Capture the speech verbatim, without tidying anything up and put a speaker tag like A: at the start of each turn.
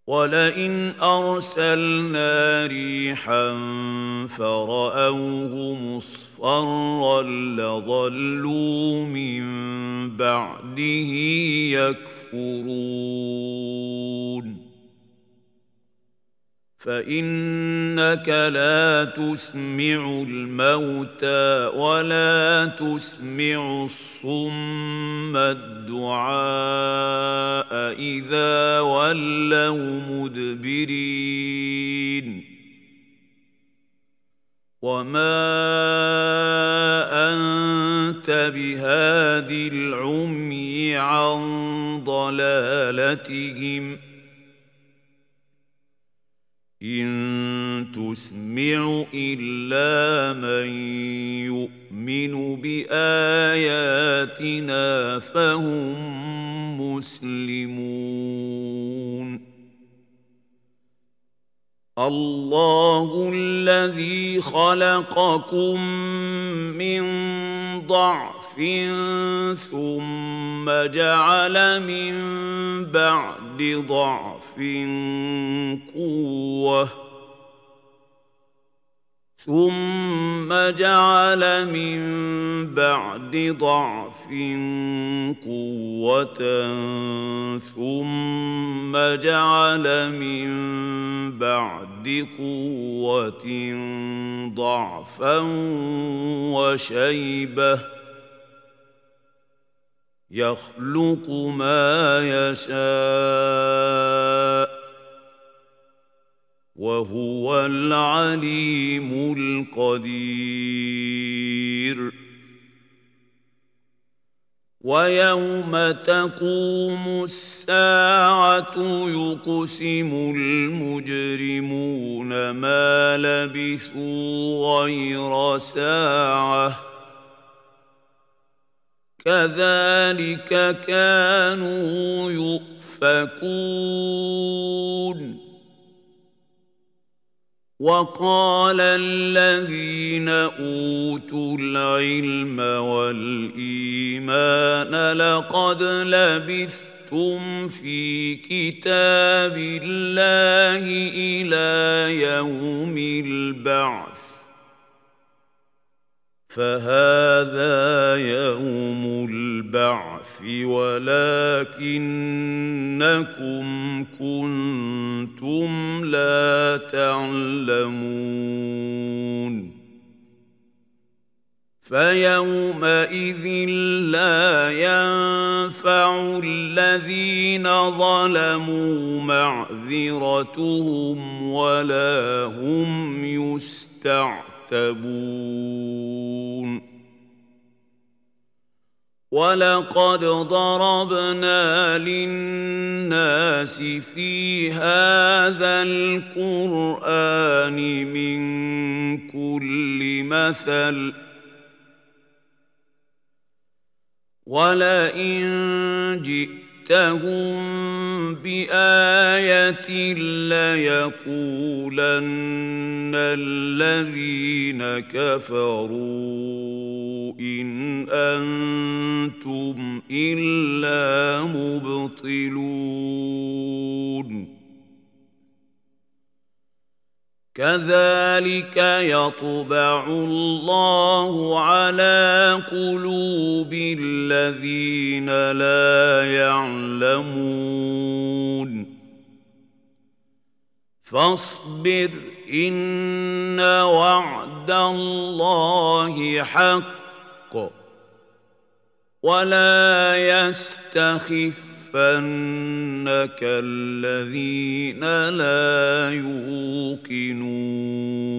A: وَلَئِنْ أَرْسَلْنَا رِيحًا فَرَأَوْهُ مُصْفَرًّا لَظَلُّوا مِن بَعْدِهِ يَكْفُرُونَ فَإِنَّكَ لَا تُسْمِعُ الْمَوْتَىٰ وَلَا تُسْمِعُ الصُّمَّ الدُّعَاءَ إِذَا وَلَّوْا مُدْبِرِينَ وَمَا أَنتَ بِهَادِ الْعُمْيِ عَن ضَلَالَتِهِمْ ۖ إِن تُسْمِعُ إِلَّا مَن يُؤْمِنُ بِآيَاتِنَا فَهُم مُّسْلِمُونَ اللَّهُ الَّذِي خَلَقَكُم مِّن ضَعْفٍ ثُمَّ جَعَلَ مِن بَعْدِ ضَعْفٍ قُوَّةً ثُمَّ جَعَلَ مِن بَعْدِ ضَعْفٍ قُوَّةً ثُمَّ جَعَلَ مِن بَعْدِ قُوَّةٍ ضَعْفًا وَشَيْبَةً ۚ يَخْلُقُ مَا يَشَاءُ ۚ وَهُوَ الْعَلِيمُ الْقَدِيرُ وَيَوْمَ تَقُومُ السَّاعَةُ يُقْسِمُ الْمُجْرِمُونَ مَا لَبِثُوا غَيْرَ سَاعَةٍ كَذَٰلِكَ كَانُوا يُؤْفَكُونَ وَقَالَ الَّذِينَ أُوتُوا الْعِلْمَ وَالْإِيمَانَ لَقَدْ لَبِثْتُمْ فِي كِتَابِ اللَّهِ إِلَىٰ يَوْمِ الْبَعْثِ فَهَٰذَا يَوْمُ الْبَعْثِ وَلَٰكِنَّكُمْ كُنتُمْ لَا تَعْلَمُونَ فَيَوْمَئِذٍ لَّا يَنفَعُ الَّذِينَ ظَلَمُوا مَعْذِرَتُهُمْ وَلَا هُمْ يُسْتَعْتَبُونَ وَلَقَدْ ضَرَبْنَا لِلنَّاسِ فِي هَٰذَا الْقُرْآنِ مِن كُلِّ مَثَلٍ ۚ وَلَئِن جِئْتَهُم بِآيَةٍ لَّيَقُولَنَّ الَّذِينَ كَفَرُوا إِنْ أَنتُمْ إِلَّا مُبْطِلُونَ كَذَٰلِكَ يَطْبَعُ اللَّهُ عَلَىٰ قُلُوبِ الَّذِينَ لَا يَعْلَمُونَ فَاصْبِرْ إِنَّ وَعْدَ اللَّهِ حَقٌّ وَلَا يَسْتَخِفَّنَّكَ الَّذِينَ لَا يُوقِنُونَ